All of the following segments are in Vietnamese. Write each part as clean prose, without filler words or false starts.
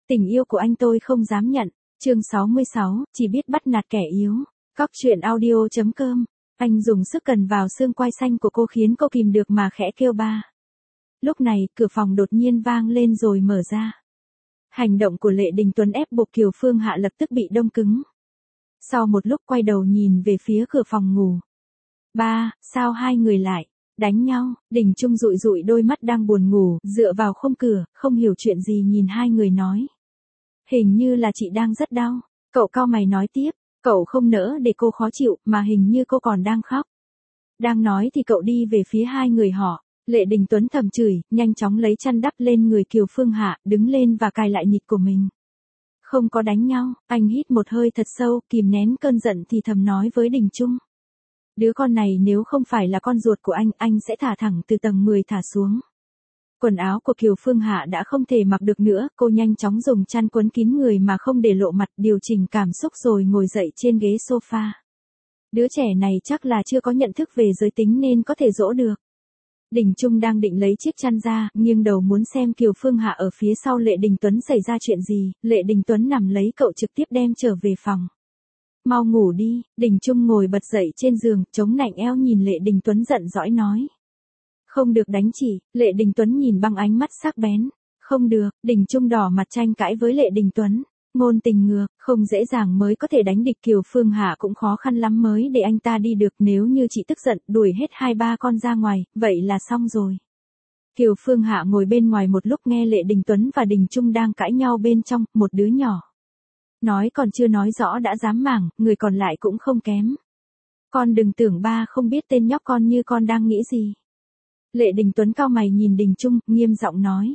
Tình yêu của anh tôi không dám nhận. Chương 66, chỉ biết bắt nạt kẻ yếu. Cóc truyện audio.com. Anh dùng sức cần vào xương quai xanh của cô khiến cô kìm được mà khẽ kêu ba. Lúc này, cửa phòng đột nhiên vang lên rồi mở ra. Hành động của Lệ Đình Tuấn ép buộc Kiều Phương Hạ lập tức bị đông cứng. Sau một lúc quay đầu nhìn về phía cửa phòng ngủ. Ba, sao hai người lại đánh nhau? Đình Trung dụi dụi đôi mắt đang buồn ngủ, dựa vào khung cửa, không hiểu chuyện gì nhìn hai người nói. Hình như là chị đang rất đau. Cậu cau mày nói tiếp, cậu không nỡ để cô khó chịu, mà hình như cô còn đang khóc. Đang nói thì cậu đi về phía hai người họ. Lệ Đình Tuấn thầm chửi, nhanh chóng lấy chăn đắp lên người Kiều Phương Hạ, đứng lên và cài lại nhịt của mình. Không có đánh nhau, anh hít một hơi thật sâu, kìm nén cơn giận thì thầm nói với Đình Trung. Đứa con này nếu không phải là con ruột của anh sẽ thả thẳng từ tầng 10 thả xuống. Quần áo của Kiều Phương Hạ đã không thể mặc được nữa, cô nhanh chóng dùng chăn quấn kín người mà không để lộ mặt, điều chỉnh cảm xúc rồi ngồi dậy trên ghế sofa. Đứa trẻ này chắc là chưa có nhận thức về giới tính nên có thể dỗ được. Đình Trung đang định lấy chiếc chăn ra, nghiêng đầu muốn xem Kiều Phương Hạ ở phía sau Lệ Đình Tuấn xảy ra chuyện gì, Lệ Đình Tuấn nằm lấy cậu trực tiếp đem trở về phòng. Mau ngủ đi. Đình Trung ngồi bật dậy trên giường, chống nạnh eo nhìn Lệ Đình Tuấn giận dõi nói. Không được đánh chỉ. Lệ Đình Tuấn nhìn bằng ánh mắt sắc bén. Không được. Đình Trung đỏ mặt tranh cãi với Lệ Đình Tuấn. Ngôn tình ngược, không dễ dàng mới có thể đánh địch Kiều Phương Hạ cũng khó khăn lắm mới để anh ta đi được, nếu như chị tức giận đuổi hết 2-3 con ra ngoài, vậy là xong rồi. Kiều Phương Hạ ngồi bên ngoài một lúc nghe Lệ Đình Tuấn và Đình Trung đang cãi nhau bên trong, một đứa nhỏ. Nói còn chưa nói rõ đã dám mảng, người còn lại cũng không kém. Con đừng tưởng ba không biết tên nhóc con như con đang nghĩ gì. Lệ Đình Tuấn cau mày nhìn Đình Trung, nghiêm giọng nói.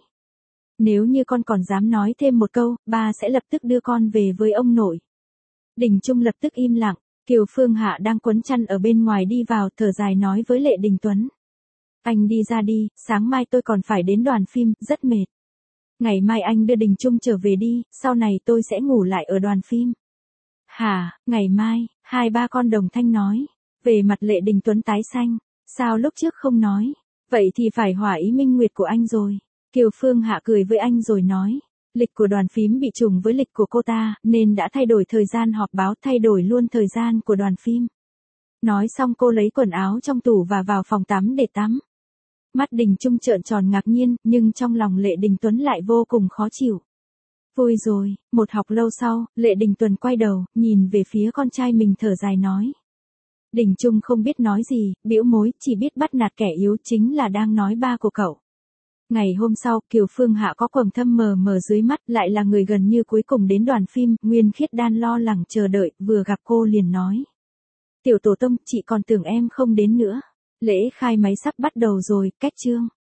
Nếu như con còn dám nói thêm một câu, ba sẽ lập tức đưa con về với ông nội. Đình Trung lập tức im lặng, Kiều Phương Hạ đang quấn chăn ở bên ngoài đi vào, thở dài nói với Lệ Đình Tuấn. Anh đi ra đi, sáng mai tôi còn phải đến đoàn phim, rất mệt. Ngày mai anh đưa Đình Trung trở về đi, sau này tôi sẽ ngủ lại ở đoàn phim. Hả, ngày mai, 2-3 con đồng thanh nói. Về mặt Lệ Đình Tuấn tái xanh, sao lúc trước không nói, vậy thì phải hỏa ý minh nguyệt của anh rồi. Kiều Phương Hạ cười với anh rồi nói, lịch của đoàn phim bị trùng với lịch của cô ta, nên đã thay đổi thời gian họp báo, thay đổi luôn thời gian của đoàn phim. Nói xong cô lấy quần áo trong tủ và vào phòng tắm để tắm. Mắt Đình Trung trợn tròn ngạc nhiên, nhưng trong lòng Lệ Đình Tuấn lại vô cùng khó chịu. Vui rồi. Một học lâu sau, Lệ Đình Tuấn quay đầu, nhìn về phía con trai mình thở dài nói. Đình Trung không biết nói gì, bĩu môi, chỉ biết bắt nạt kẻ yếu, chính là đang nói ba của cậu. Ngày hôm sau, Kiều Phương Hạ có quầng thâm mờ mờ dưới mắt, lại là người gần như cuối cùng đến đoàn phim, Nguyên Khiết Đan lo lắng chờ đợi, vừa gặp cô liền nói. Tiểu tổ tông, chị còn tưởng em không đến nữa. Lễ khai máy sắp bắt đầu rồi, cách chương.